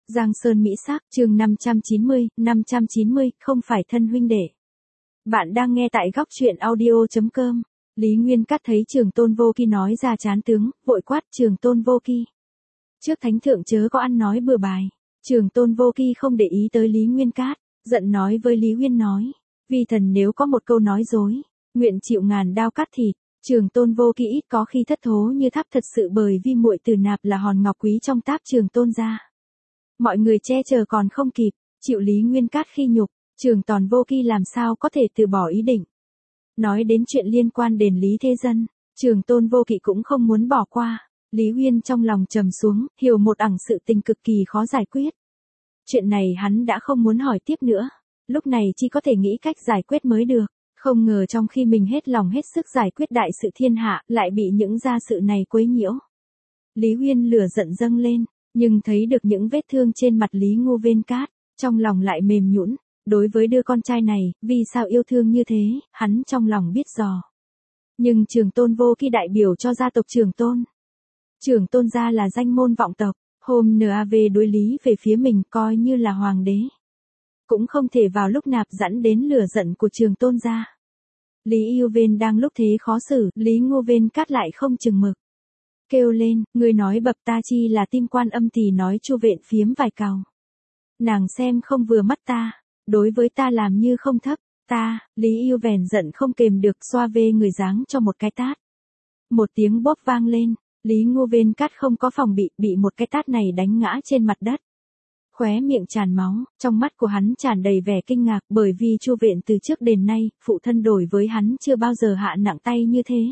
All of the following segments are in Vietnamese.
Giang Sơn Mỹ Sắc, chương 590, không phải thân huynh đệ. Bạn đang nghe tại góc truyện audio.com. Lý Nguyên Cát thấy Trường Tôn Vô Kỵ nói ra chán tướng, vội quát Trường Tôn Vô Kỵ. Trước thánh thượng chớ có ăn nói bừa bãi. Trường Tôn Vô Kỵ không để ý tới Lý Nguyên Cát, giận nói với Lý Uyên nói, vi thần nếu có một câu nói dối, nguyện chịu ngàn đao cắt thịt. Trường Tôn Vô Kỵ ít có khi thất thố như tháp thật sự, bởi vì muội tử nạp là hòn ngọc quý trong táp Trường Tôn gia. Mọi người che chở còn không kịp, chịu Lý Nguyên Cát khi nhục, Trường Tôn Vô Kỵ làm sao có thể từ bỏ ý định. Nói đến chuyện liên quan đến Lý Thế Dân, Trường Tôn Vô Kỵ cũng không muốn bỏ qua. Lý Uyên trong lòng trầm xuống, hiểu một ẳng sự tình cực kỳ khó giải quyết. Chuyện này hắn đã không muốn hỏi tiếp nữa, lúc này chỉ có thể nghĩ cách giải quyết mới được. Không ngờ trong khi mình hết lòng hết sức giải quyết đại sự thiên hạ, lại bị những gia sự này quấy nhiễu. Lý Uyên lửa giận dâng lên, nhưng thấy được những vết thương trên mặt Lý Ngô Vên Cát, trong lòng lại mềm nhũn. Đối với đứa con trai này, vì sao yêu thương như thế, hắn trong lòng biết rõ. Nhưng Trường Tôn Vô Kỵ đại biểu cho gia tộc Trường Tôn. Trường Tôn gia là danh môn vọng tộc, hôm NAV đối lý về phía mình coi như là hoàng đế. Cũng không thể vào lúc nạp dẫn đến lửa giận của Trường Tôn gia. Lý Yêu Vên đang lúc thế khó xử, Lý Ngô Vên Cát lại không chừng mực. Kêu lên, người nói bập ta chi là tim quan âm thì nói chu vện phiếm vài cào. Nàng xem không vừa mắt ta, đối với ta làm như không thấp, ta, Lý Yêu Vén giận không kềm được xoa về người giáng cho một cái tát. Một tiếng bóp vang lên, Lý Ngô Vên Cát không có phòng bị một cái tát này đánh ngã trên mặt đất. Khóe miệng tràn máu, trong mắt của hắn tràn đầy vẻ kinh ngạc, bởi vì Chu Vện từ trước đến nay, phụ thân đối với hắn chưa bao giờ hạ nặng tay như thế.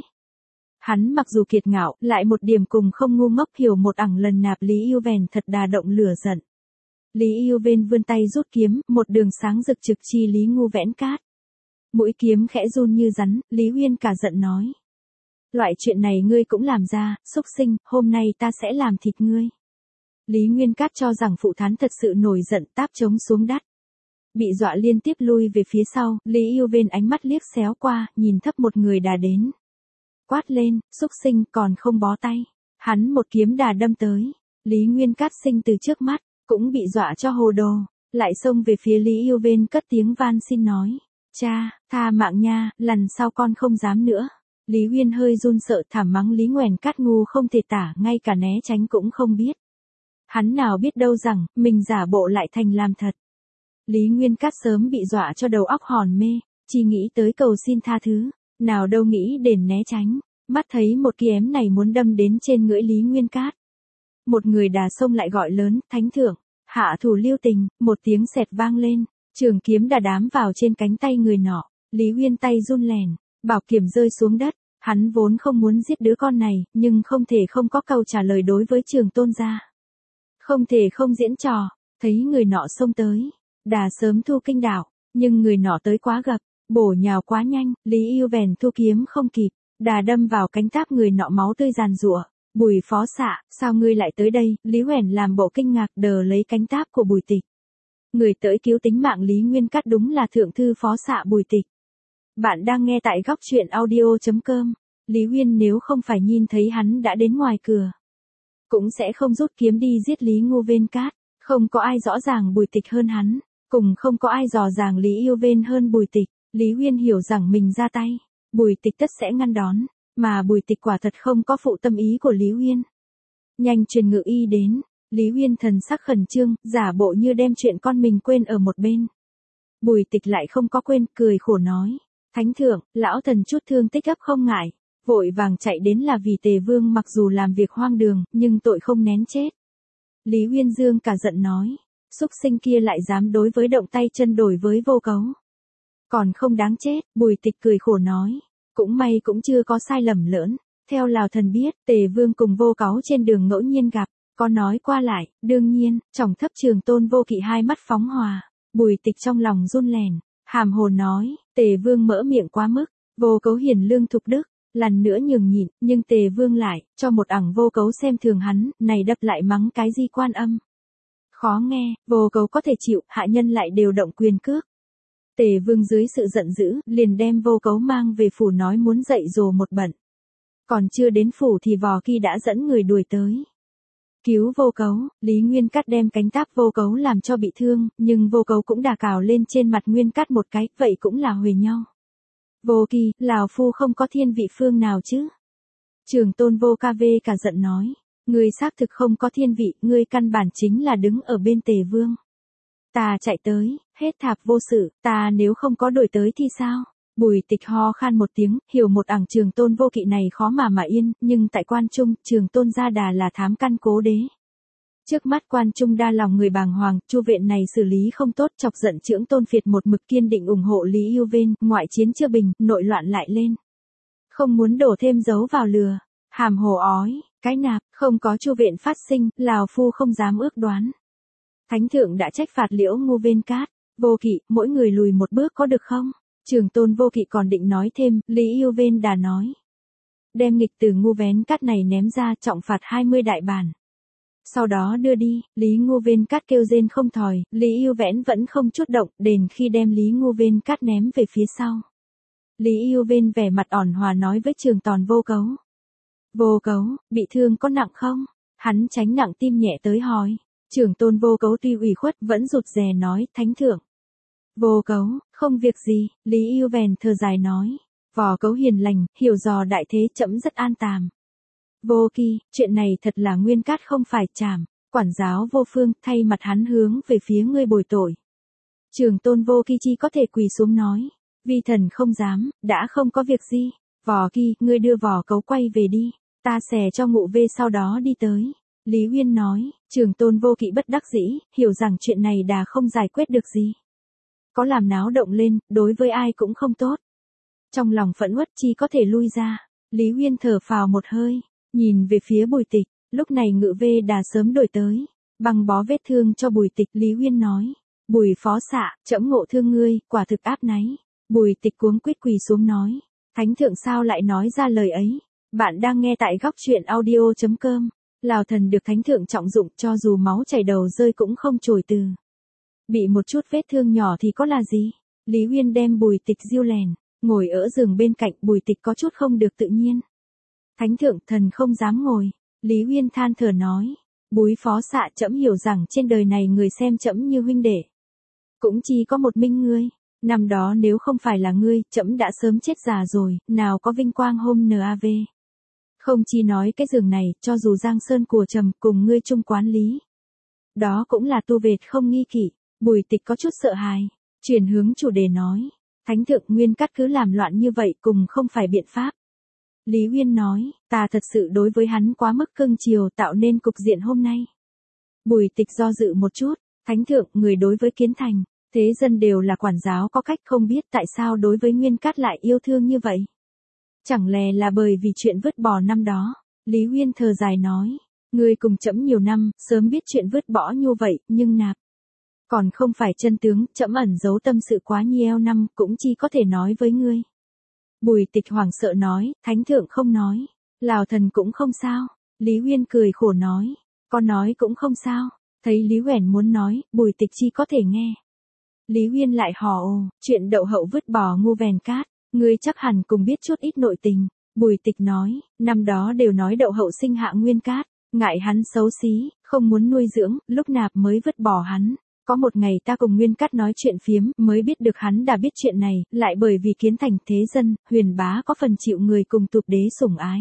Hắn mặc dù kiệt ngạo, lại một điểm cùng không ngu ngốc, hiểu một ẳng lần nạp Lý Yêu Vén thật đà động lửa giận. Lý Yêu Vên vươn tay rút kiếm, một đường sáng rực trực chi Lý Ngô Vén Cát. Mũi kiếm khẽ run như rắn, Lý Uyên cả giận nói. Loại chuyện này ngươi cũng làm ra, xúc sinh, hôm nay ta sẽ làm thịt ngươi. Lý Nguyên Cát cho rằng phụ thán thật sự nổi giận, táp trống xuống đất. Bị dọa liên tiếp lui về phía sau, Lý Yêu Vên ánh mắt liếc xéo qua, nhìn thấp một người đà đến. Quát lên, xúc sinh, còn không bó tay. Hắn một kiếm đà đâm tới. Lý Nguyên Cát sinh từ trước mắt, cũng bị dọa cho hồ đồ, lại xông về phía Lý Yêu Vên cất tiếng van xin nói. Cha, tha mạng nha, lần sau con không dám nữa. Lý Uyên hơi run sợ thảm mắng Lý Nguyên Cát ngu không thể tả, ngay cả né tránh cũng không biết. Hắn nào biết đâu rằng, mình giả bộ lại thành làm thật. Lý Nguyên Cát sớm bị dọa cho đầu óc hòn mê, chỉ nghĩ tới cầu xin tha thứ, nào đâu nghĩ đến né tránh, mắt thấy một kiếm này muốn đâm đến trên ngưỡi Lý Nguyên Cát. Một người đà xông lại gọi lớn, thánh thượng, hạ thủ lưu tình, một tiếng xẹt vang lên, trường kiếm đà đám vào trên cánh tay người nọ, Lý Uyên tay run lèn, bảo kiếm rơi xuống đất, hắn vốn không muốn giết đứa con này, nhưng không thể không có câu trả lời đối với Trường Tôn gia. Không thể không diễn trò, thấy người nọ xông tới, đà sớm thu kinh đạo, nhưng người nọ tới quá gập, bổ nhào quá nhanh, Lý Yêu Vén thu kiếm không kịp, đà đâm vào cánh táp người nọ máu tươi giàn giụa. Bùi phó xạ, sao ngươi lại tới đây? Lý Uyển làm bộ kinh ngạc đờ lấy cánh táp của Bùi Tịch. Người tới cứu tính mạng Lý Nguyên Cát đúng là thượng thư phó xạ Bùi Tịch. Bạn đang nghe tại góc truyện audio.com. Lý Uyên nếu không phải nhìn thấy hắn đã đến ngoài cửa, cũng sẽ không rút kiếm đi giết Lý Ngô Vên Cát. Không có ai rõ ràng Bùi Tịch hơn hắn, cùng không có ai dò dàng Lý Yêu Vên hơn Bùi Tịch. Lý Uyên hiểu rằng mình ra tay, Bùi Tịch tất sẽ ngăn đón. Mà Bùi Tịch quả thật không có phụ tâm ý của Lý Uyên. Nhanh truyền ngự y đến, Lý Uyên thần sắc khẩn trương, giả bộ như đem chuyện con mình quên ở một bên. Bùi Tịch lại không có quên, cười khổ nói. Thánh thượng, lão thần chút thương tích gấp không ngại, vội vàng chạy đến là vì Tề Vương mặc dù làm việc hoang đường, nhưng tội không nén chết. Lý Uyên dương cả giận nói, xúc sinh kia lại dám đối với động tay chân đổi với Vô Cấu. Còn không đáng chết, Bùi Tịch cười khổ nói. Cũng may cũng chưa có sai lầm lớn. Theo Lào thần biết, Tề Vương cùng Vô Cấu trên đường ngẫu nhiên gặp, có nói qua lại, đương nhiên, trọng thấp Trường Tôn Vô Kỵ hai mắt phóng hòa. Bùi Tịch trong lòng run lèn, hàm hồ nói, Tề Vương mỡ miệng quá mức, Vô Cấu hiền lương thục đức, lần nữa nhường nhịn, nhưng Tề Vương lại, cho một ẳng Vô Cấu xem thường hắn, này đập lại mắng cái gì quan âm. Khó nghe, Vô Cấu có thể chịu, hạ nhân lại đều động quyền cước. Tề Vương dưới sự giận dữ, liền đem Vô Cấu mang về phủ nói muốn dạy dỗ một bận. Còn chưa đến phủ thì Vò Ki đã dẫn người đuổi tới. Cứu Vô Cấu, Lý Nguyên Cát đem cánh táp Vô Cấu làm cho bị thương, nhưng Vô Cấu cũng đà cào lên trên mặt Nguyên Cát một cái, vậy cũng là huề nhau. Vô Kỳ, lão phu không có thiên vị phương nào chứ? Trường Tôn Vô Ca Vê cả giận nói, ngươi xác thực không có thiên vị, ngươi căn bản chính là đứng ở bên Tề Vương. Ta chạy tới, hết thạp vô sự, ta nếu không có đuổi tới thì sao? Bùi Tịch ho khan một tiếng, hiểu một ảng Trường Tôn Vô Kỵ này khó mà yên, nhưng tại Quan Trung, Trường Tôn Gia Đà là thám căn cố đế. Trước mắt Quan Trung đa lòng người bàng hoàng, Chu viện này xử lý không tốt, chọc giận Chưởng Tôn Phiệt một mực kiên định ủng hộ Lý Yêu Vên, ngoại chiến chưa bình, nội loạn lại lên. Không muốn đổ thêm dấu vào lừa, hàm hồ ói, cái nạp, không có Chu viện phát sinh, lão phu không dám ước đoán. Thánh thượng đã trách phạt Liễu Ngu Vên Cát, Vô Kỵ, mỗi người lùi một bước có được không? Trường Tôn Vô Kỵ còn định nói thêm, Lý Yêu Vên Đà nói. Đem nghịch từ Ngu Vén Cát này ném ra, trọng phạt 20 đại bản. Sau đó đưa đi, Lý Ngu Vên Cát kêu rên không thòi, Lý Yêu Vẽn vẫn không chút động, đền khi đem Lý Ngu Vên Cát ném về phía sau. Lý Yêu Vên vẻ mặt ỏn hòa nói với Trường Tòn Vô Cấu. Vô Cấu, bị thương có nặng không? Hắn tránh nặng tim nhẹ tới hỏi. Trường Tôn Vô Cấu tuy ủy khuất vẫn rụt rè nói, Thánh thượng. Vô Cấu, không việc gì, Lý Yêu Vèn thở dài nói. Vò Cấu hiền lành, hiểu dò đại thế, trẫm rất an tàm. Vô Kỳ, chuyện này thật là Nguyên Cát không phải chảm. Quản giáo Vô Phương thay mặt hắn hướng về phía ngươi bồi tội. Trường Tôn Vô Kỳ chi có thể quỳ xuống nói. Vi thần không dám, đã không có việc gì. Vò Kỳ, ngươi đưa Vò Cấu quay về đi. Ta xẻ cho Ngụ Vê sau đó đi tới. Lý Uyên nói, Trường Tôn Vô Kỵ bất đắc dĩ, hiểu rằng chuyện này đã không giải quyết được gì. Có làm náo động lên, đối với ai cũng không tốt. Trong lòng phẫn uất chi có thể lui ra. Lý Uyên thở phào một hơi, nhìn về phía Bùi Tịch, lúc này Ngự Vê Đà sớm đổi tới. Băng bó vết thương cho Bùi Tịch, Lý Uyên nói, Bùi phó xạ, trẫm ngộ thương ngươi, quả thực áp náy. Bùi Tịch cuống quýt quỳ xuống nói, Thánh thượng sao lại nói ra lời ấy? Bạn đang nghe tại góc truyện audio.com. Lào thần được Thánh thượng trọng dụng, cho dù máu chảy đầu rơi cũng không chối từ. Bị một chút vết thương nhỏ thì có là gì? Lý Uyên đem Bùi Tịch diêu lèn, ngồi ở giường bên cạnh, Bùi Tịch có chút không được tự nhiên. Thánh thượng, thần không dám ngồi. Lý Uyên than thở nói, Bùi phó xạ, trẫm hiểu rằng trên đời này người xem trẫm như huynh đệ. Cũng chỉ có một mình ngươi. Năm đó nếu không phải là ngươi, trẫm đã sớm chết già rồi, nào có vinh quang hôm NAV. Không chỉ nói cái giường này, cho dù Giang Sơn của trầm cùng ngươi chung quán lý. Đó cũng là tu vệt không nghi kỷ. Bùi Tịch có chút sợ hãi, chuyển hướng chủ đề nói, Thánh thượng, Nguyên Cát cứ làm loạn như vậy cùng không phải biện pháp. Lý Uyên nói, ta thật sự đối với hắn quá mức cưng chiều tạo nên cục diện hôm nay. Bùi Tịch do dự một chút, Thánh thượng, người đối với Kiến Thành, thế dân đều là quản giáo có cách, không biết tại sao đối với Nguyên Cát lại yêu thương như vậy. Chẳng lẽ là bởi vì chuyện vứt bỏ năm đó? Lý Uyên thở dài nói, ngươi cùng trẫm nhiều năm, sớm biết chuyện vứt bỏ như vậy, nhưng nạp. Còn không phải chân tướng, trẫm ẩn giấu tâm sự quá nhiều năm, cũng chỉ có thể nói với ngươi. Bùi Tịch hoảng sợ nói, Thánh thượng không nói. Lào thần cũng không sao. Lý Uyên cười khổ nói, con nói cũng không sao. Thấy Lý Uyển muốn nói, Bùi Tịch chi có thể nghe. Lý Uyên lại hò ồ, chuyện đậu hậu vứt bỏ Ngu Vèn Cát, ngươi chắc hẳn cùng biết chút ít nội tình. Bùi Tịch nói, năm đó đều nói đậu hậu sinh hạ Nguyên Cát, ngại hắn xấu xí, không muốn nuôi dưỡng, lúc nạp mới vứt bỏ hắn. Có một ngày ta cùng Nguyên Cát nói chuyện phiếm, mới biết được hắn đã biết chuyện này, lại bởi vì Kiến Thành thế dân, Huyền bá có phần chịu người cùng tục đế sủng ái.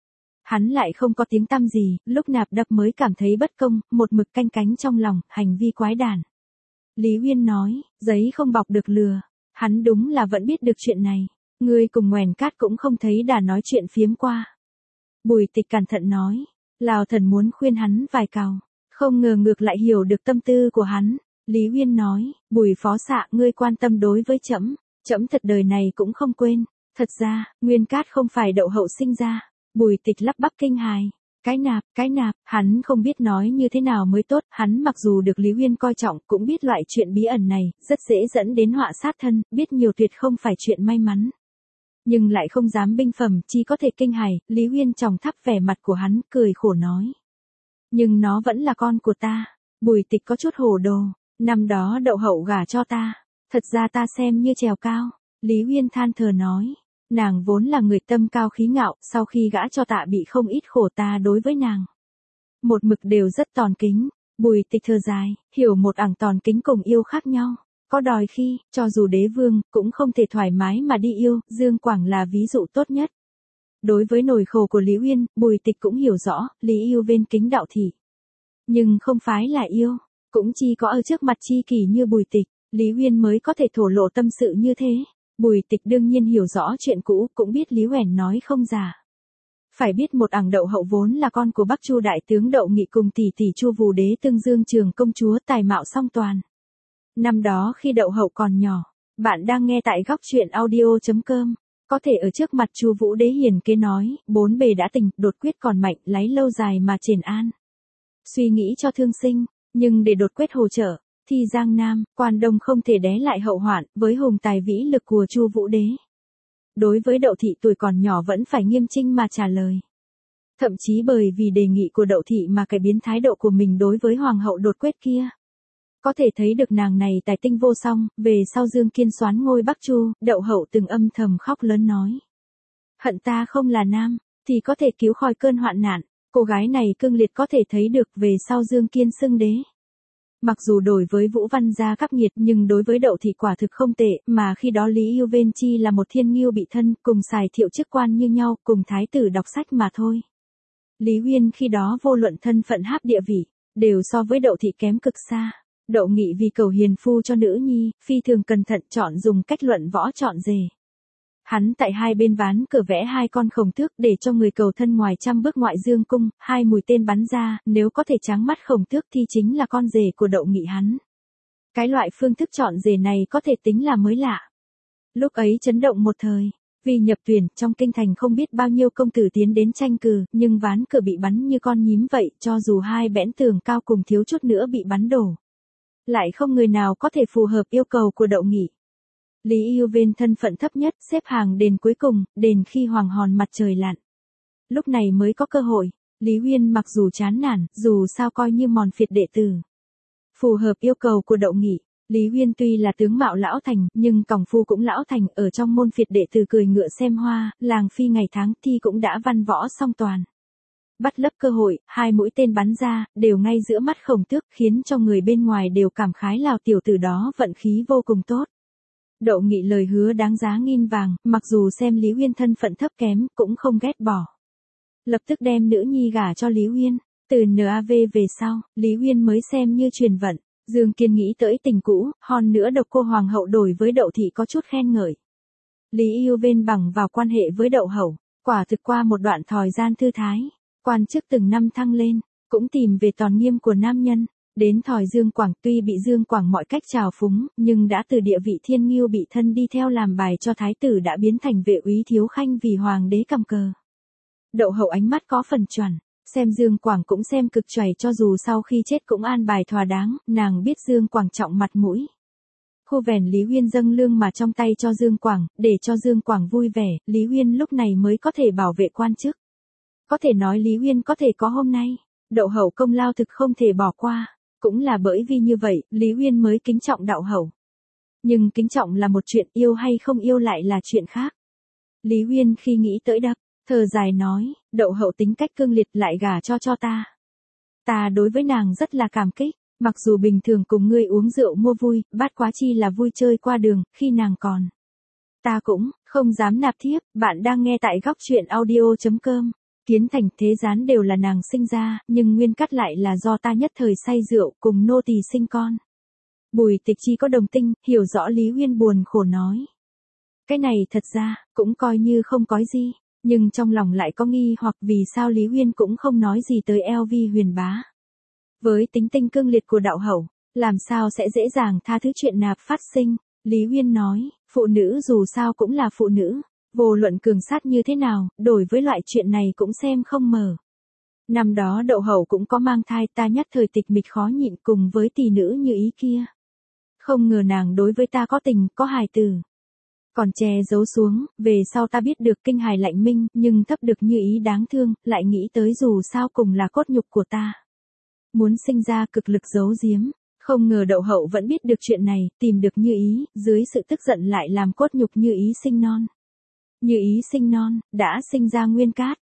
Hắn lại không có tiếng tăm gì, lúc nạp đập mới cảm thấy bất công, một mực canh cánh trong lòng, hành vi quái đản. Lý Uyên nói, giấy không bọc được lừa, hắn đúng là vẫn biết được chuyện này, ngươi cùng Nguyền Cát cũng không thấy đã nói chuyện phiếm qua. Bùi Tịch cẩn thận nói, Lào thần muốn khuyên hắn vài câu, không ngờ ngược lại hiểu được tâm tư của hắn. Lý Uyên nói, Bùi phó xạ, ngươi quan tâm đối với trẫm, trẫm thật đời này cũng không quên. Thật ra, Nguyên Cát không phải đậu hậu sinh ra. Bùi Tịch lắp bắp kinh hài. Cái nạp, hắn không biết nói như thế nào mới tốt, hắn mặc dù được Lý Uyên coi trọng, cũng biết loại chuyện bí ẩn này, rất dễ dẫn đến họa sát thân, biết nhiều tuyệt không phải chuyện may mắn. Nhưng lại không dám binh phẩm, chỉ có thể kinh hài, Lý Uyên tròng thắp vẻ mặt của hắn, cười khổ nói. Nhưng nó vẫn là con của ta. Bùi Tịch có chút hồ đồ. Năm đó đậu hậu gả cho ta, thật ra ta xem như trèo cao. Lý Uyên than thở nói, nàng vốn là người tâm cao khí ngạo, sau khi gả cho Tạ bị không ít khổ, ta đối với nàng một mực đều rất tòn kính. Bùi Tịch thở dài, hiểu một ảng tòn kính cùng yêu khác nhau. Có đòi khi, cho dù đế vương, cũng không thể thoải mái mà đi yêu, Dương Quảng là ví dụ tốt nhất. Đối với nỗi khổ của Lý Uyên, Bùi Tịch cũng hiểu rõ, Lý yêu bên kính đạo thị. Nhưng không phái là yêu, cũng chỉ có ở trước mặt chi kỷ như Bùi Tịch, Lý Uyên mới có thể thổ lộ tâm sự như thế. Bùi Tịch đương nhiên hiểu rõ chuyện cũ, cũng biết Lý Uẩn nói không giả. Phải biết một ảng Đậu Hậu vốn là con của Bắc Chu đại tướng Đậu Nghị cùng tỷ tỷ Chu Vũ Đế tương dương trường công chúa tài mạo song toàn. Năm đó khi Đậu Hậu còn nhỏ, bạn đang nghe tại góc truyện audio.com. Có thể ở trước mặt Chu Vũ Đế hiền kế nói, bốn bề đã tình, đột quyết còn mạnh, lấy lâu dài mà trền an. Suy nghĩ cho thương sinh, nhưng để đột quyết hỗ trợ, thì Giang Nam, Quan Đông không thể đé lại hậu hoạn, với hùng tài vĩ lực của Chu Vũ Đế. Đối với Đậu thị tuổi còn nhỏ vẫn phải nghiêm chỉnh mà trả lời. Thậm chí bởi vì đề nghị của Đậu thị mà cải biến thái độ của mình đối với hoàng hậu đột quyết kia. Có thể thấy được nàng này tài tinh vô song, về sau Dương Kiên soán ngôi Bắc Chu, Đậu Hậu từng âm thầm khóc lớn nói. Hận ta không là nam, thì có thể cứu khỏi cơn hoạn nạn, cô gái này cương liệt có thể thấy được về sau Dương Kiên xưng đế. Mặc dù đối với Vũ Văn gia khắc nghiệt nhưng đối với Đậu thị quả thực không tệ, mà khi đó Lý Yêu Vên Chi là một thiên nghiêu bị thân, cùng xài thiệu chức quan như nhau, cùng thái tử đọc sách mà thôi. Lý Uyên khi đó vô luận thân phận háp địa vị, đều so với Đậu thị kém cực xa. Đậu Nghị vì cầu hiền phu cho nữ nhi, phi thường cẩn thận chọn dùng cách luận võ chọn rể. Hắn tại hai bên ván cửa vẽ hai con khổng tước để cho người cầu thân ngoài 100 bước ngoại dương cung, hai mũi tên bắn ra, nếu có thể trắng mắt khổng tước thì chính là con rể của Đậu Nghị hắn. Cái loại phương thức chọn rể này có thể tính là mới lạ. Lúc ấy chấn động một thời, vì nhập tuyển, trong kinh thành không biết bao nhiêu công tử tiến đến tranh cử, nhưng ván cửa bị bắn như con nhím vậy, cho dù hai bẽn tường cao cùng thiếu chút nữa bị bắn đổ. Lại không người nào có thể phù hợp yêu cầu của Đậu Nghị. Lý Yêu Vên thân phận thấp nhất, xếp hàng đền cuối cùng, đền khi hoàng hòn mặt trời lặn. Lúc này mới có cơ hội, Lý Uyên mặc dù chán nản, dù sao coi như mòn phiệt đệ tử. Phù hợp yêu cầu của Đậu Nghị, Lý Uyên tuy là tướng mạo lão thành, nhưng còng phu cũng lão thành, ở trong môn phiệt đệ tử cười ngựa xem hoa, làng phi ngày tháng thi cũng đã văn võ song toàn. Bắt lấp cơ hội, hai mũi tên bắn ra, đều ngay giữa mắt khổng tước, khiến cho người bên ngoài đều cảm khái Lào tiểu tử đó vận khí vô cùng tốt. Đậu Nghị lời hứa đáng giá nghìn vàng, mặc dù xem Lý Uyên thân phận thấp kém, cũng không ghét bỏ. Lập tức đem nữ nhi gả cho Lý Uyên. Từ NAV về sau, Lý Uyên mới xem như truyền vận. Dương Kiên nghĩ tới tình cũ, hòn nữa độc cô hoàng hậu đổi với Đậu thị có chút khen ngợi. Lý Yêu Vên bằng vào quan hệ với Đậu hậu, quả thực qua một đoạn thời gian thư thái. Quan chức từng năm thăng lên, cũng tìm về tòn nghiêm của nam nhân. Đến thời Dương Quảng tuy bị Dương Quảng mọi cách trào phúng, nhưng đã từ địa vị thiên nghiêu bị thân đi theo làm bài cho thái tử đã biến thành vệ úy thiếu khanh vì hoàng đế cầm cờ. Đậu hậu ánh mắt có phần chuẩn, xem Dương Quảng cũng xem cực chảy cho dù sau khi chết cũng an bài thỏa đáng, nàng biết Dương Quảng trọng mặt mũi. Khu vẻn Lý Uyên dâng lương mà trong tay cho Dương Quảng, để cho Dương Quảng vui vẻ, Lý Uyên lúc này mới có thể bảo vệ quan chức. Có thể nói Lý Uyên có thể có hôm nay, Đậu hậu công lao thực không thể bỏ qua. Cũng là bởi vì như vậy, Lý Uyên mới kính trọng Đậu hậu. Nhưng kính trọng là một chuyện, yêu hay không yêu lại là chuyện khác. Lý Uyên khi nghĩ tới đập, thở dài nói, Đậu hậu tính cách cương liệt lại gả cho ta. Ta đối với nàng rất là cảm kích, mặc dù bình thường cùng ngươi uống rượu mua vui, bát quá chi là vui chơi qua đường, khi nàng còn. Ta cũng, không dám nạp thiếp, bạn đang nghe tại góc truyện audio.com. Kiến Thành Thế Gián đều là nàng sinh ra, nhưng nguyên cắt lại là do ta nhất thời say rượu cùng nô tỳ sinh con. Bùi Tịch chi có đồng tinh, hiểu rõ Lý Uyên buồn khổ nói. Cái này thật ra, cũng coi như không có gì, nhưng trong lòng lại có nghi hoặc vì sao Lý Uyên cũng không nói gì tới LV Huyền Bá. Với tính tinh cương liệt của Đạo hậu, làm sao sẽ dễ dàng tha thứ chuyện nạp phát sinh, Lý Uyên nói, phụ nữ dù sao cũng là phụ nữ. Vô luận cường sát như thế nào, đổi với loại chuyện này cũng xem không mờ. Năm đó Đậu hậu cũng có mang thai, ta nhất thời tịch mịch khó nhịn cùng với tỷ nữ như ý kia. Không ngờ nàng đối với ta có tình, có hài tử. Còn che giấu xuống, về sau ta biết được kinh hài lạnh minh, nhưng thấp được như ý đáng thương, lại nghĩ tới dù sao cùng là cốt nhục của ta. Muốn sinh ra cực lực giấu giếm, không ngờ Đậu hậu vẫn biết được chuyện này, tìm được như ý, dưới sự tức giận lại làm cốt nhục như ý sinh non. Như ý sinh non, đã sinh ra Nguyên Cát,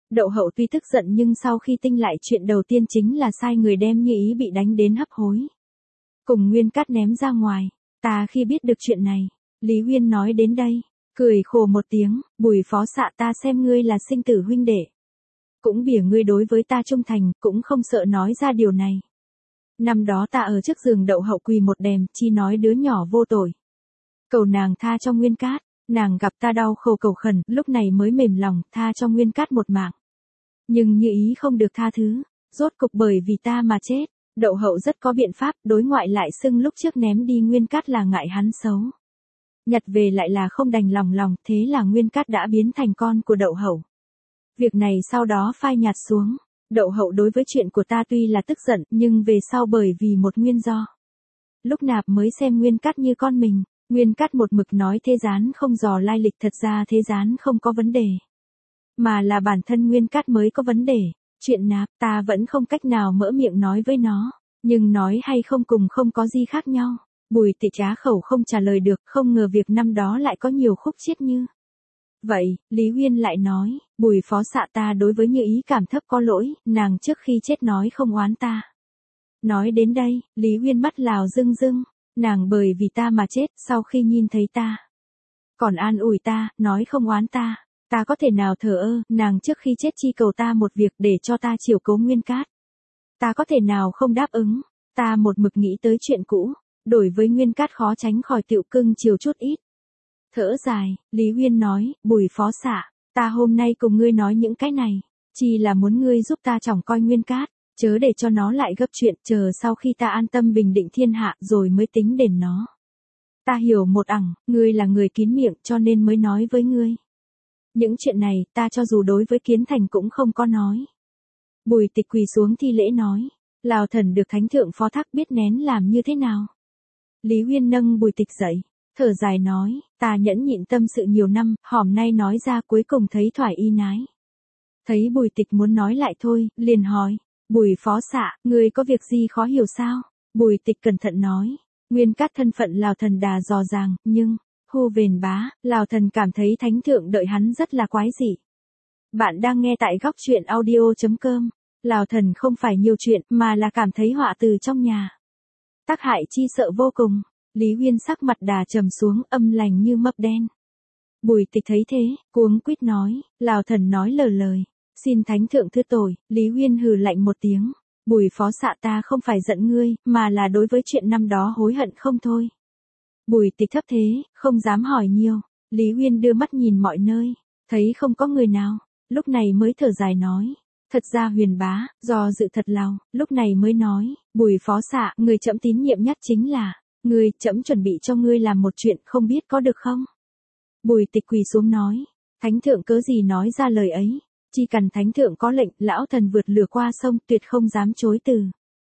Đậu Hậu tuy tức giận nhưng sau khi tinh lại chuyện đầu tiên chính là sai người đem Như Ý bị đánh đến hấp hối. Cùng Nguyên Cát ném ra ngoài. Ta khi biết được chuyện này, Lý Huyên nói đến đây, cười khổ một tiếng, Bùi phó xạ ta xem ngươi là sinh tử huynh đệ. Cũng bỉa ngươi đối với ta trung thành, cũng không sợ nói ra điều này. Năm đó ta ở trước giường Đậu Hậu quỳ một đêm, chi nói đứa nhỏ vô tội. Cầu nàng tha cho Nguyên Cát, nàng gặp ta đau khổ cầu khẩn, lúc này mới mềm lòng, tha cho Nguyên Cát một mạng. Nhưng Như Ý không được tha thứ, rốt cục bởi vì ta mà chết. Đậu Hậu rất có biện pháp, đối ngoại lại xưng lúc trước ném đi Nguyên Cát là ngại hắn xấu. Nhặt về lại là không đành lòng, thế là Nguyên Cát đã biến thành con của Đậu Hậu. Việc này sau đó phai nhạt xuống. Đậu Hậu đối với chuyện của ta tuy là tức giận, nhưng về sau bởi vì một nguyên do. Lúc nạp mới xem Nguyên Cát như con mình, Nguyên Cát một mực nói Thế Gián không dò lai lịch, thật ra Thế Gián không có vấn đề. Mà là bản thân Nguyên Cát mới có vấn đề. Chuyện nạp ta vẫn không cách nào mở miệng nói với nó, nhưng nói hay không cùng không có gì khác nhau. Bùi Tịch á khẩu không trả lời được, không ngờ việc năm đó lại có nhiều khúc chiết như. Vậy, Lý Huyên lại nói, Bùi phó xạ ta đối với Như Ý cảm thấp có lỗi, nàng trước khi chết nói không oán ta. Nói đến đây, Lý Huyên mắt lào rưng rưng, nàng bởi vì ta mà chết, sau khi nhìn thấy ta. Còn an ủi ta, nói không oán ta. Ta có thể nào thờ ơ, nàng trước khi chết chi cầu ta một việc để cho ta chiều cố Nguyên Cát. Ta có thể nào không đáp ứng, ta một mực nghĩ tới chuyện cũ, đổi với Nguyên Cát khó tránh khỏi tiểu cưng chiều chút ít. Thở dài, Lý Huyên nói, Bùi phó xạ, ta hôm nay cùng ngươi nói những cái này, chỉ là muốn ngươi giúp ta trỏng coi Nguyên Cát, chớ để cho nó lại gấp chuyện, chờ sau khi ta an tâm bình định thiên hạ rồi mới tính đền nó. Ta hiểu một ẳng, ngươi là người kín miệng cho nên mới nói với ngươi. Những chuyện này, ta cho dù đối với Kiến Thành cũng không có nói. Bùi Tịch quỳ xuống thi lễ nói, Lào thần được thánh thượng phó thác biết nén làm như thế nào. Lý Huyên nâng Bùi Tịch dậy, thở dài nói, ta nhẫn nhịn tâm sự nhiều năm, hòm nay nói ra cuối cùng thấy thoải y nái. Thấy Bùi Tịch muốn nói lại thôi, liền hỏi, Bùi phó xạ, ngươi có việc gì khó hiểu sao? Bùi Tịch cẩn thận nói, Nguyên Cát thân phận Lào thần đà dò dàng, nhưng... Hu Vền Bá, Lào thần cảm thấy thánh thượng đợi hắn rất là quái dị. Bạn đang nghe tại góc truyện audio.com. Lào thần không phải nhiều chuyện mà là cảm thấy họa từ trong nhà. Tác hại chi sợ vô cùng. Lý Huyên sắc mặt đà trầm xuống, âm lành như mấp đen. Bùi Tịch thấy thế, cuống quýt nói, Lào thần nói lờ lời. Xin thánh thượng thứ tội. Lý Huyên hừ lạnh một tiếng. Bùi phó xạ ta không phải giận ngươi, mà là đối với chuyện năm đó hối hận không thôi. Bùi Tịch thấp thế, không dám hỏi nhiều. Lý Huyên đưa mắt nhìn mọi nơi, thấy không có người nào, lúc này mới thở dài nói. Thật ra Huyền bá, do dự thật lòng, lúc này mới nói, Bùi phó xạ, người trẫm tín nhiệm nhất chính là, ngươi, trẫm chuẩn bị cho ngươi làm một chuyện không biết có được không? Bùi Tịch quỳ xuống nói, thánh thượng cớ gì nói ra lời ấy, chỉ cần thánh thượng có lệnh, lão thần vượt lửa qua sông tuyệt không dám chối từ.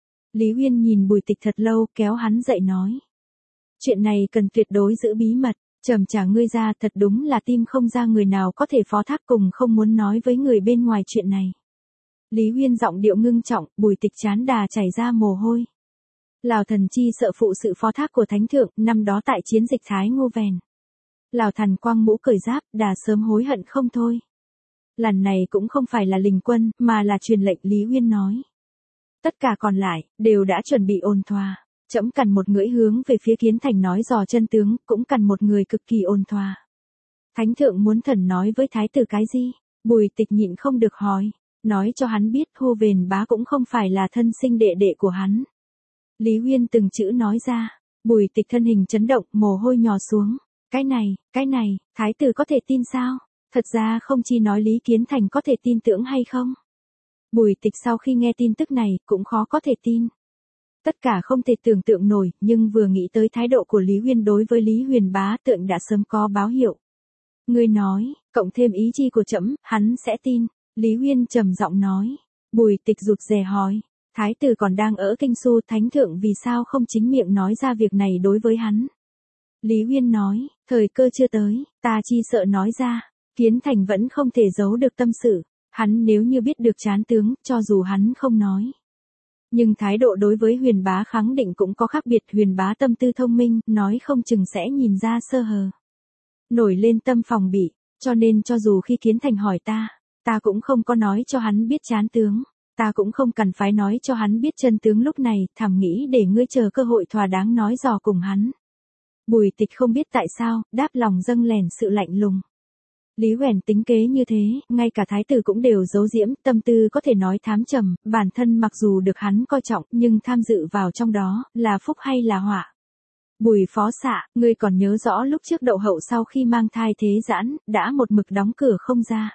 Lý Huyên nhìn Bùi Tịch thật lâu, kéo hắn dậy nói. Chuyện này cần tuyệt đối giữ bí mật, trầm trả ngươi ra thật đúng là tim không ra người nào có thể phó thác cùng không muốn nói với người bên ngoài chuyện này. Lý Huyên giọng điệu ngưng trọng, Bùi Tịch chán đà chảy ra mồ hôi. Lào thần chi sợ phụ sự phó thác của thánh thượng, năm đó tại chiến dịch Thái Ngô Vèn. Lào thần quăng mũ cởi giáp, đà sớm hối hận không thôi. Lần này cũng không phải là lình quân, mà là truyền lệnh, Lý Huyên nói. Tất cả còn lại, đều đã chuẩn bị ôn thỏa. Trẫm cần một ngưỡi hướng về phía Kiến Thành nói dò chân tướng, cũng cần một người cực kỳ ôn thỏa. Thánh thượng muốn thần nói với thái tử cái gì? Bùi Tịch nhịn không được hỏi, nói cho hắn biết Hu Vền Bá cũng không phải là thân sinh đệ đệ của hắn. Lý Huyên từng chữ nói ra, Bùi Tịch thân hình chấn động, mồ hôi nhỏ xuống. Cái này, thái tử có thể tin sao? Thật ra không chỉ nói Lý Kiến Thành có thể tin tưởng hay không. Bùi Tịch sau khi nghe tin tức này, cũng khó có thể tin. Tất cả không thể tưởng tượng nổi, nhưng vừa nghĩ tới thái độ của Lý Huyên đối với Lý Huyền Bá tượng đã sớm có báo hiệu. Ngươi nói, cộng thêm ý chí của trẫm, hắn sẽ tin. Lý Huyên trầm giọng nói. Bùi Tịch rụt rè hỏi, thái tử còn đang ở Kinh Xu, thánh thượng vì sao không chính miệng nói ra việc này đối với hắn? Lý Huyên nói, thời cơ chưa tới, ta chi sợ nói ra, Kiến Thành vẫn không thể giấu được tâm sự, hắn nếu như biết được chán tướng, cho dù hắn không nói. Nhưng thái độ đối với Huyền Bá khẳng định cũng có khác biệt, Huyền Bá tâm tư thông minh, nói không chừng sẽ nhìn ra sơ hở. Nổi lên tâm phòng bị, cho nên cho dù khi Kiến Thành hỏi ta, Ta cũng không có nói cho hắn biết trán tướng. Ta cũng không cần phải nói cho hắn biết chân tướng lúc này, thầm nghĩ để ngươi chờ cơ hội thỏa đáng nói dò cùng hắn. Bùi Tịch không biết tại sao, đáp lòng dâng lèn sự lạnh lùng. Lý Hoèn tính kế như thế, ngay cả thái tử cũng đều giấu diễm, tâm tư có thể nói thám trầm, bản thân mặc dù được hắn coi trọng, nhưng tham dự vào trong đó, là phúc hay là họa. Bùi phó xạ, ngươi còn nhớ rõ lúc trước Đậu Hậu sau khi mang thai thế giãn, đã một mực đóng cửa không ra.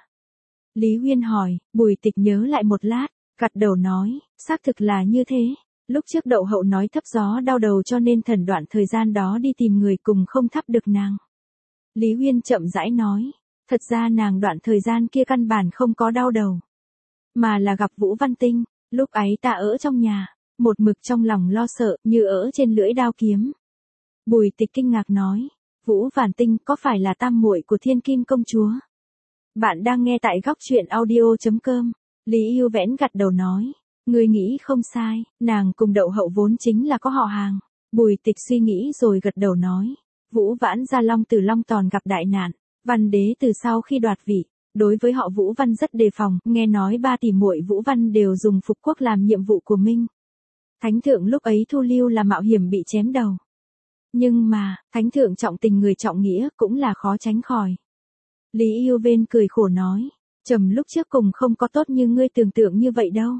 Lý Huyên hỏi, Bùi Tịch nhớ lại một lát, gật đầu nói, xác thực là như thế. Lúc trước Đậu Hậu nói thấp gió đau đầu cho nên thần đoạn thời gian đó đi tìm người cùng không thắp được nàng. Lý Huyên chậm rãi nói, thật ra nàng đoạn thời gian kia căn bản không có đau đầu. Mà là gặp Vũ Văn Tinh, lúc ấy ta ở trong nhà, một mực trong lòng lo sợ như ở trên lưỡi đao kiếm. Bùi Tịch kinh ngạc nói, Vũ Văn Tinh có phải là tam muội của Thiên Kim công chúa? Bạn đang nghe tại góc truyện audio.com. Lý Yêu Vẽn gật đầu nói, ngươi nghĩ không sai, nàng cùng Đậu Hậu vốn chính là có họ hàng. Bùi Tịch suy nghĩ rồi gật đầu nói, Vũ Vãn Gia Long Từ Long Tòn gặp đại nạn, Văn đế từ sau khi đoạt vị, đối với họ Vũ Văn rất đề phòng, nghe nói ba tỷ muội Vũ Văn đều dùng phục quốc làm nhiệm vụ của Minh. Thánh thượng lúc ấy thu lưu là mạo hiểm bị chém đầu. Nhưng mà, thánh thượng trọng tình người trọng nghĩa cũng là khó tránh khỏi. Lý Yêu Vên cười khổ nói, trầm lúc trước cùng không có tốt như ngươi tưởng tượng như vậy đâu.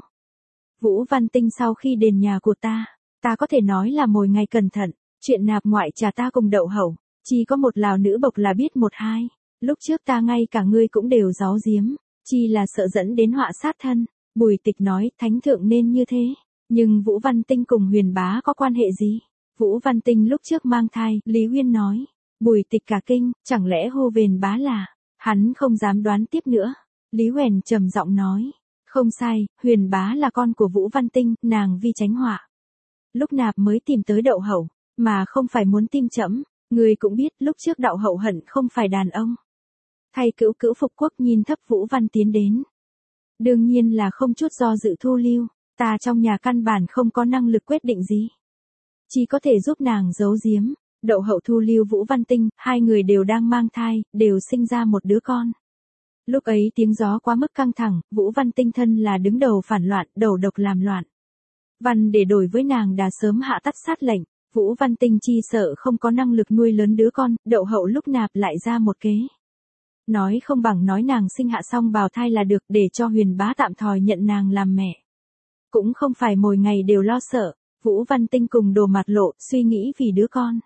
Vũ Văn Tinh sau khi đền nhà của ta có thể nói là mồi ngày cẩn thận, chuyện nạp ngoại trà ta cùng Đậu Hậu, chỉ có một lào nữ bộc là biết một hai, lúc trước ta ngay cả ngươi cũng đều giấu giếm, chi là sợ dẫn đến họa sát thân. Bùi Tịch nói, thánh thượng nên như thế, nhưng Vũ Văn Tinh cùng Huyền Bá có quan hệ gì? Vũ Văn Tinh lúc trước mang thai, Lý Huyên nói. Bùi Tịch cả kinh, chẳng lẽ Huyền Bá là, hắn không dám đoán tiếp nữa. Lý Hoèn trầm giọng nói, không sai, Huyền Bá là con của Vũ Văn Tinh, nàng vì tránh họa. Lúc nạp mới tìm tới Đậu Hậu, mà không phải muốn tim trẫm. Người cũng biết lúc trước Đậu Hậu hận không phải đàn ông. Thay cữu cữu phục quốc nhìn thấp Vũ Văn tiến đến. Đương nhiên là không chút do dự thu lưu, ta trong nhà căn bản không có năng lực quyết định gì. Chỉ có thể giúp nàng giấu giếm. Đậu Hậu thu lưu Vũ Văn Tinh, hai người đều đang mang thai, đều sinh ra một đứa con. Lúc ấy tiếng gió quá mức căng thẳng, Vũ Văn Tinh thân là đứng đầu phản loạn, đầu độc làm loạn. Văn để đổi với nàng đã sớm hạ tắt sát lệnh. Vũ Văn Tinh chi sợ không có năng lực nuôi lớn đứa con, Đậu Hậu lúc nạp lại ra một kế. Nói không bằng nói nàng sinh hạ xong bào thai là được để cho Huyền Bá tạm thời nhận nàng làm mẹ. Cũng không phải mỗi ngày đều lo sợ, Vũ Văn Tinh cùng Đồ Mặt Lộ suy nghĩ vì đứa con.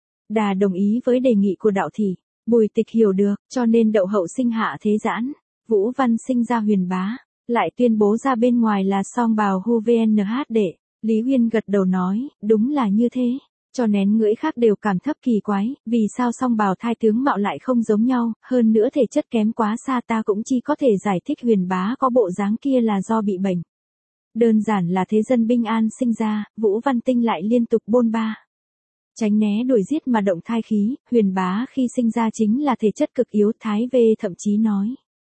Đà đồng ý với đề nghị của đạo thị, Bùi Tịch hiểu được, cho nên Đậu Hậu sinh hạ thế giãn, Vũ Văn sinh ra Huyền Bá, lại tuyên bố ra bên ngoài là song bào hu vnh đệ. Lý Huyên gật đầu nói, đúng là như thế, cho nén ngưỡi khác đều cảm thấp kỳ quái, vì sao song bào thai tướng mạo lại không giống nhau, hơn nữa thể chất kém quá xa ta cũng chỉ có thể giải thích Huyền Bá có bộ dáng kia là do bị bệnh. Đơn giản là thế dân binh an sinh ra, Vũ Văn Tinh lại liên tục bôn ba. Tránh né đuổi giết mà động thai khí, Huyền Bá khi sinh ra chính là thể chất cực yếu, Thái Vê thậm chí nói.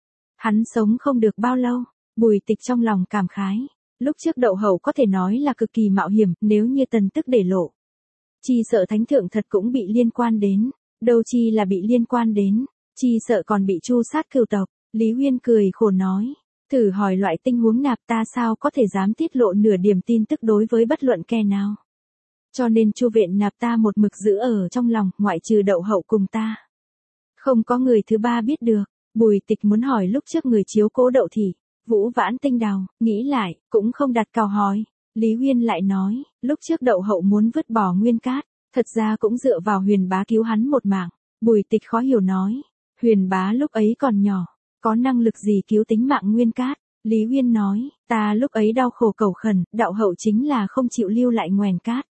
Hắn sống không được bao lâu, Bùi Tịch trong lòng cảm khái. Lúc trước Đậu Hậu có thể nói là cực kỳ mạo hiểm, nếu như Tần Tức để lộ. Chi sợ thánh thượng thật cũng bị liên quan đến, đâu chi là bị liên quan đến, chi sợ còn bị tru sát cửu tộc. Lý Huyên cười khổ nói, thử hỏi loại tình huống nạp ta sao có thể dám tiết lộ nửa điểm tin tức đối với bất luận kẻ nào. Cho nên Chu Viện nạp ta một mực giữ ở trong lòng, ngoại trừ Đậu Hậu cùng ta. Không có người thứ ba biết được. Bùi Tịch muốn hỏi lúc trước người chiếu cố Đậu thị, Vũ Vãn Tinh đào, nghĩ lại, cũng không đặt câu hỏi. Lý Huyên lại nói, lúc trước Đậu Hậu muốn vứt bỏ Nguyên Cát, thật ra cũng dựa vào Huyền Bá cứu hắn một mạng. Bùi Tịch khó hiểu nói, Huyền Bá lúc ấy còn nhỏ, có năng lực gì cứu tính mạng Nguyên Cát. Lý Huyên nói, ta lúc ấy đau khổ cầu khẩn, Đậu Hậu chính là không chịu lưu lại Nguyên Cát.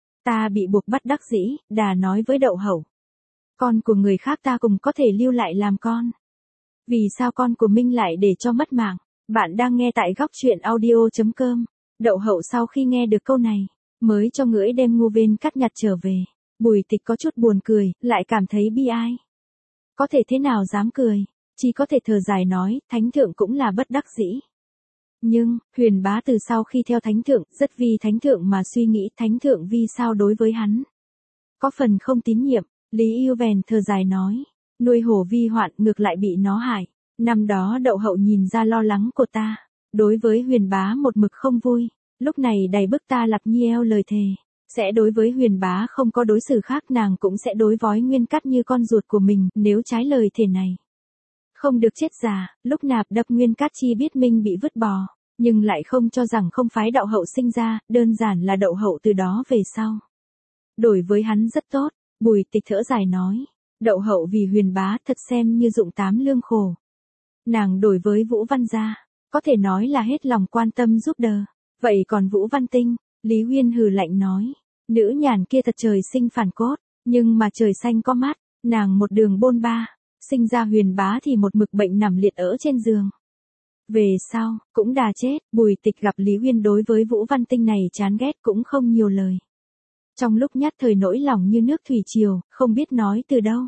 Ta bị buộc bắt đắc dĩ, đà nói với Đậu Hậu. Con của người khác ta cũng có thể lưu lại làm con. Vì sao con của Minh lại để cho mất mạng? Bạn đang nghe tại góc truyện audio.com. Đậu Hậu sau khi nghe được câu này, mới cho ngưỡi đem Ngô Vên cắt nhặt trở về. Bùi Tịch có chút buồn cười, lại cảm thấy bi ai. Có thể thế nào dám cười, chỉ có thể thở dài nói, thánh thượng cũng là bất đắc dĩ. Nhưng, Huyền Bá từ sau khi theo thánh thượng, rất vì thánh thượng mà suy nghĩ thánh thượng vì sao đối với hắn. Có phần không tín nhiệm, Lý Yêu Vèn thở dài nói, nuôi hổ vi hoạn ngược lại bị nó hại. Năm đó đậu hậu nhìn ra lo lắng của ta, đối với Huyền bá một mực không vui, lúc này đầy bức ta lặp nhiêu lời thề. Sẽ đối với Huyền bá không có đối xử khác, nàng cũng sẽ đối với Nguyên Cát như con ruột của mình, nếu trái lời thề này. Không được chết già, lúc nạp đập Nguyên Cát chi biết Minh bị vứt bỏ, nhưng lại không cho rằng không phái đậu hậu sinh ra, đơn giản là đậu hậu từ đó về sau. Đổi với hắn rất tốt, Bùi Tịch thở dài nói, đậu hậu vì Huyền bá thật xem như dụng tám lương khổ. Nàng đổi với Vũ Văn gia, có thể nói là hết lòng quan tâm giúp đỡ. Vậy còn Vũ Văn Tinh, Lý Huyên hừ lạnh nói, nữ nhàn kia thật trời sinh phản cốt, nhưng mà trời xanh có mắt, nàng một đường bôn ba, sinh ra Huyền bá thì một mực bệnh nằm liệt ở trên giường. Về sau, cũng đà chết, Bùi Tịch gặp Lý Huyên đối với Vũ Văn Tinh này chán ghét cũng không nhiều lời. Trong lúc nhất thời nỗi lòng như nước thủy triều, không biết nói từ đâu.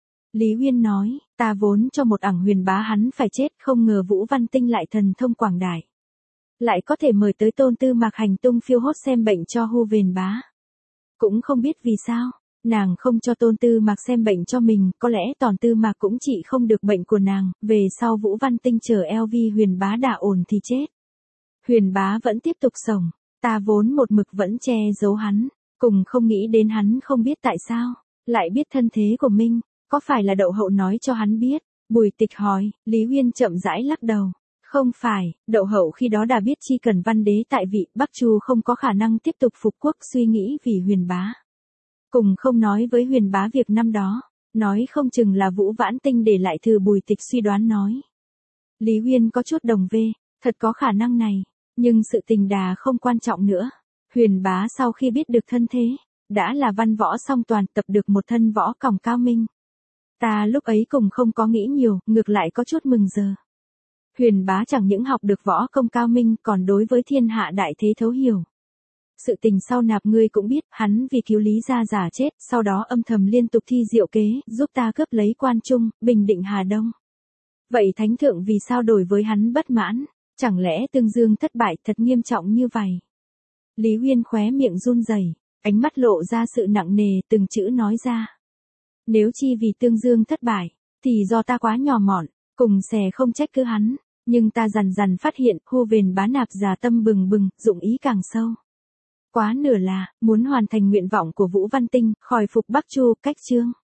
Lý Huyên nói, ta vốn cho một ảng Huyền bá hắn phải chết, không ngờ Vũ Văn Tinh lại thần thông quảng đại. Lại có thể mời tới Tôn Tư Mạc hành tung phiêu hốt xem bệnh cho Huyền bá. Cũng không biết vì sao, nàng không cho Tôn Tư Mạc xem bệnh cho mình, có lẽ Tôn Tư Mạc cũng trị không được bệnh của nàng, về sau Vũ Văn Tinh chờ eo vi Huyền bá đả ổn thì chết. Huyền bá vẫn tiếp tục sống, ta vốn một mực vẫn che giấu hắn, cùng không nghĩ đến hắn không biết tại sao, lại biết thân thế của mình, có phải là đậu hậu nói cho hắn biết? Bùi Tịch hỏi, Lý Huyên chậm rãi lắc đầu. Không phải, đậu hậu khi đó đã biết chi cần văn đế tại vị, Bắc Chu không có khả năng tiếp tục phục quốc, suy nghĩ vì Huyền bá. Cùng không nói với Huyền bá việc năm đó, nói không chừng là Vũ Vãn Tinh để lại thư. Bùi Tịch suy đoán nói. Lý Huyên có chút đồng vê, thật có khả năng này, nhưng sự tình đà không quan trọng nữa. Huyền bá sau khi biết được thân thế, đã là văn võ song toàn, tập được một thân võ còng cao minh. Ta lúc ấy cùng không có nghĩ nhiều, ngược lại có chút mừng giờ. Huyền bá chẳng những học được võ công cao minh, còn đối với thiên hạ đại thế thấu hiểu. Sự tình sau nạp ngươi cũng biết, hắn vì cứu Lý gia giả chết, sau đó âm thầm liên tục thi diệu kế, giúp ta cướp lấy Quan Trung, bình định Hà Đông. Vậy thánh thượng vì sao đổi với hắn bất mãn, chẳng lẽ Tương Dương thất bại thật nghiêm trọng như vậy? Lý Huyên khóe miệng run rẩy, ánh mắt lộ ra sự nặng nề, từng chữ nói ra. Nếu chi vì Tương Dương thất bại, thì do ta quá nhỏ mọn, cùng xè không trách cứ hắn, nhưng ta dần dần phát hiện Huyền bá nạp già tâm bừng bừng, dụng ý càng sâu. Quá nửa là, muốn hoàn thành nguyện vọng của Vũ Văn Tinh, khỏi phục Bắc Chu, cách chương.